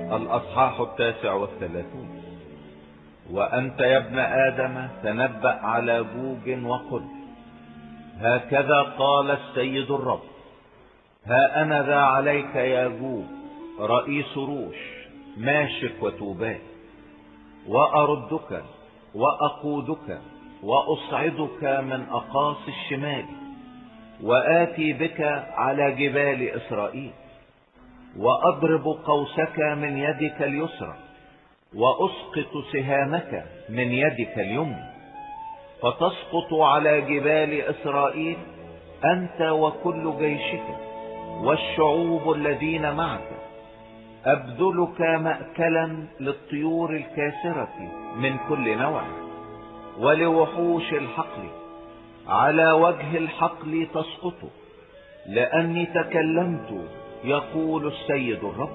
الأصحاح 39. وأنت يا ابن آدم تنبأ على جوج وقل: هكذا قال السيد الرب، ها أنا ذا عليك يا جوج رئيس روش ماشك وتوباك، وأردك وأقودك وأصعدك من أقاصي الشمال، وآتي بك على جبال إسرائيل، وأضرب قوسك من يدك اليسرى، وأسقط سهامك من يدك اليمنى، فتسقط على جبال إسرائيل أنت وكل جيشك والشعوب الذين معك. أبذلك مأكلا للطيور الكاسرة من كل نوع، ولوحوش الحقل على وجه الحقل تسقط، لأني تكلمت يقول السيد الرب.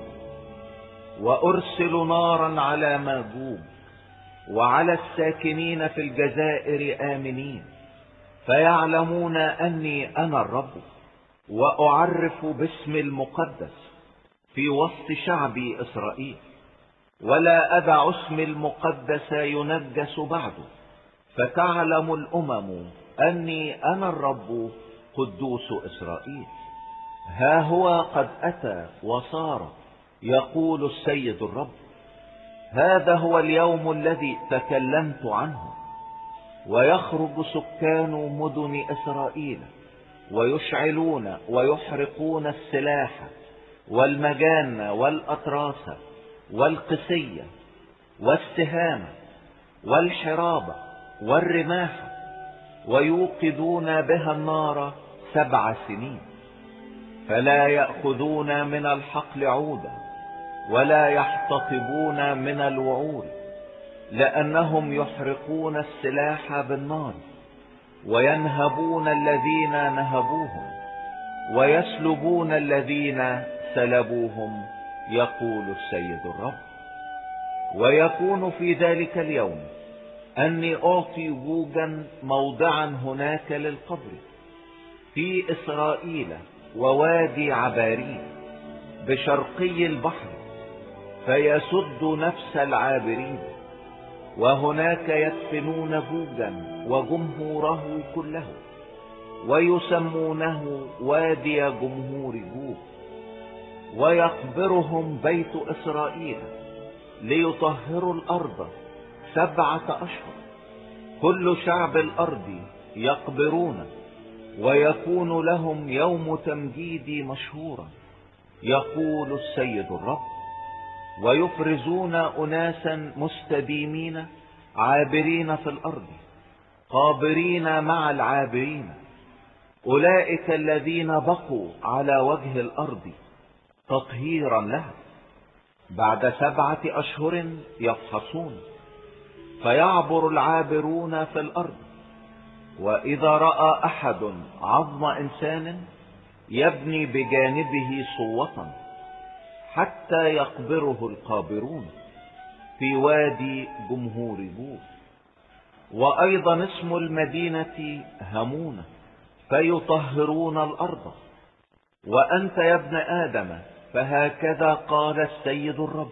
وأرسل نارا على ماجوج وعلى الساكنين في الجزائر آمنين، فيعلمون أني أنا الرب، وأعرف باسم المقدس في وسط شعبي إسرائيل، ولا أدع اسم المقدس ينجس بعده، فتعلم الأمم أني أنا الرب قدوس إسرائيل. ها هو قد أتى وصار، يقول السيد الرب. هذا هو اليوم الذي تكلمت عنه. ويخرج سكان مدن إسرائيل ويشعلون ويحرقون السلاح والمجان والأطراس والقسية والسهام والحراب والرماح، ويوقدون بها النار 7 سنين، فلا يأخذون من الحقل عودا ولا يحتطبون من الوعور، لأنهم يحرقون السلاح بالنار، وينهبون الذين نهبوهم، ويسلبون الذين سلبوهم، يقول السيد الرب. ويكون في ذلك اليوم أني أعطي جوجا موضعا هناك للقبر في إسرائيل ووادي عبارين بشرقي البحر، فيسد نفس العابرين، وهناك يدفنون جوجا وجمهوره كله، ويسمونه وادي جمهور جوج. ويقبرهم بيت إسرائيل ليطهروا الأرض 7 أشهر، كل شعب الأرض يقبرون، ويكون لهم يوم تمجيدي مشهورا، يقول السيد الرب. ويفرزون أناسا مستديمين عابرين في الأرض، قابرين مع العابرين، أولئك الذين بقوا على وجه الأرض تطهيرا لها. بعد 7 أشهر يفحصون، فيعبر العابرون في الأرض، وإذا رأى أحد عظم إنسان يبني بجانبه صوة، حتى يقبره القابرون في وادي جمهور جوج. وأيضا اسم المدينة همونة، فيطهرون الأرض. وأنت يا ابن آدم، فهكذا قال السيد الرب: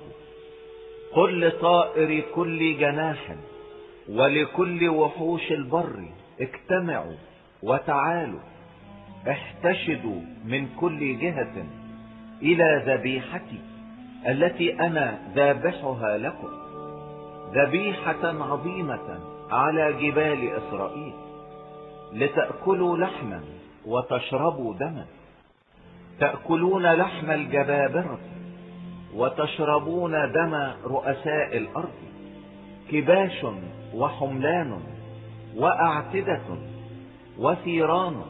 قل لطائر كل جناح ولكل وحوش البر اجتمعوا وتعالوا، احتشدوا من كل جهة إلى ذبيحتي التي أنا ذابحها لكم، ذبيحة عظيمة على جبال إسرائيل، لتأكلوا لحما وتشربوا دما، تأكلون لحم الجبابرة وتشربون دم رؤساء الأرض، كباش وحملان وأعتدة وثيران،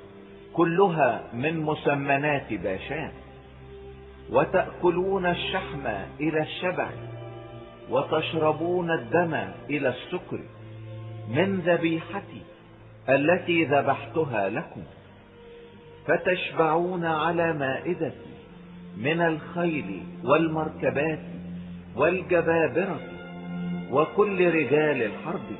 كلها من مسمنات باشان. وتأكلون الشحم إلى الشبع، وتشربون الدم إلى السكر من ذبيحتي التي ذبحتها لكم، فتشبعون على مائدتي من الخيل والمركبات والجبابرة وكل رجال الحرب،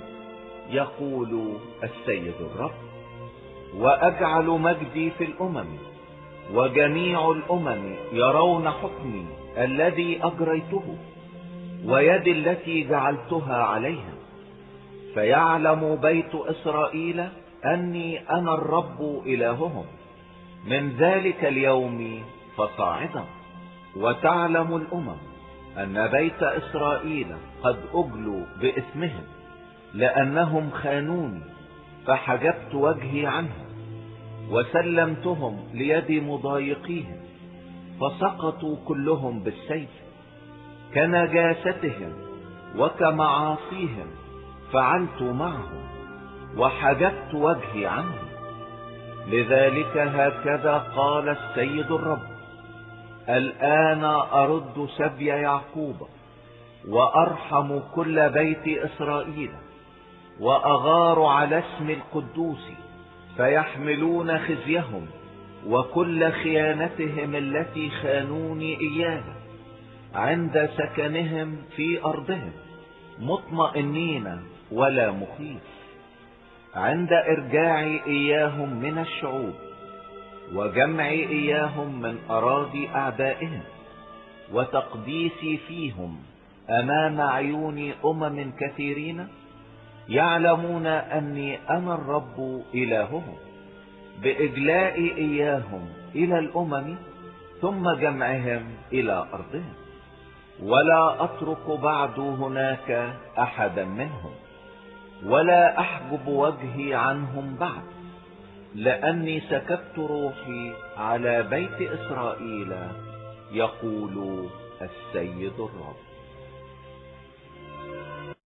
يقول السيد الرب. وأجعل مجدي في الأمم، وجميع الأمم يرون حكمي الذي أجريته ويدي التي جعلتها عليهم، فيعلم بيت إسرائيل أني أنا الرب إلههم من ذلك اليوم فصاعدا. وتعلم الأمم أن بيت إسرائيل قد أجلوا بإثمهم، لأنهم خانوني، فحجبت وجهي عنهم وسلمتهم ليد مضايقيهم، فسقطوا كلهم بالسيف كنجاستهم وكمعاصيهم فعلت معهم، وحجبت وجهي عنهم. لذلك هكذا قال السيد الرب: الآن أرد سبي يعقوب وأرحم كل بيت إسرائيل، وأغار على اسم القدوس، فيحملون خزيهم وكل خيانتهم التي خانوني إياها عند سكنهم في أرضهم، مطمئنين ولا مخيف، عند إرجاعي إياهم من الشعوب وجمعي إياهم من أراضي أعدائهم، وتقديسي فيهم أمام عيون أمم كثيرين، يعلمون أني أنا الرب إلههم، بإجلاء إياهم إلى الأمم ثم جمعهم إلى أرضهم، ولا أترك بعد هناك أحدا منهم، ولا أحجب وجهي عنهم بعد، لأني سكبت روحي على بيت إسرائيل، يقول السيد الرب.